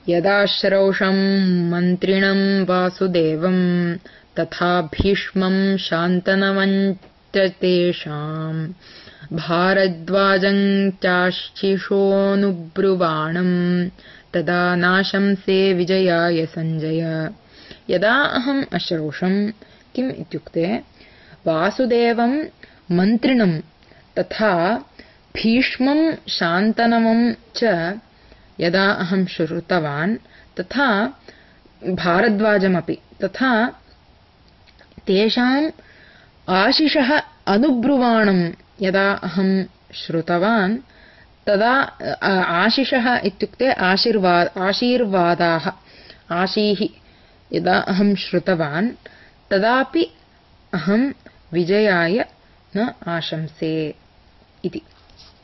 यदा श्रौषं मन्त्रिणं वासुदेवं तथा भीष्मं शान्तनवं च तेषां भारद्वाजं चाश्चिषोऽनुब्रुवाणं तदा नाशंसे विजयाय सञ्जय। यदा अहम् अश्रौषं किम् इत्युक्ते वासुदेवं मन्त्रिणं तथा भीष्मं शान्तनवं च यदा अहं श्रुतवान् तथा भारद्वाजमपि तथा तेषाम् आशिषः अनुब्रुवाणं यदा अहं श्रुतवान् तदा आशिषः इत्युक्ते आशीर्वादाः आशीः यदा अहं श्रुतवान् तदापि अहं विजयाय न आशंसे इति।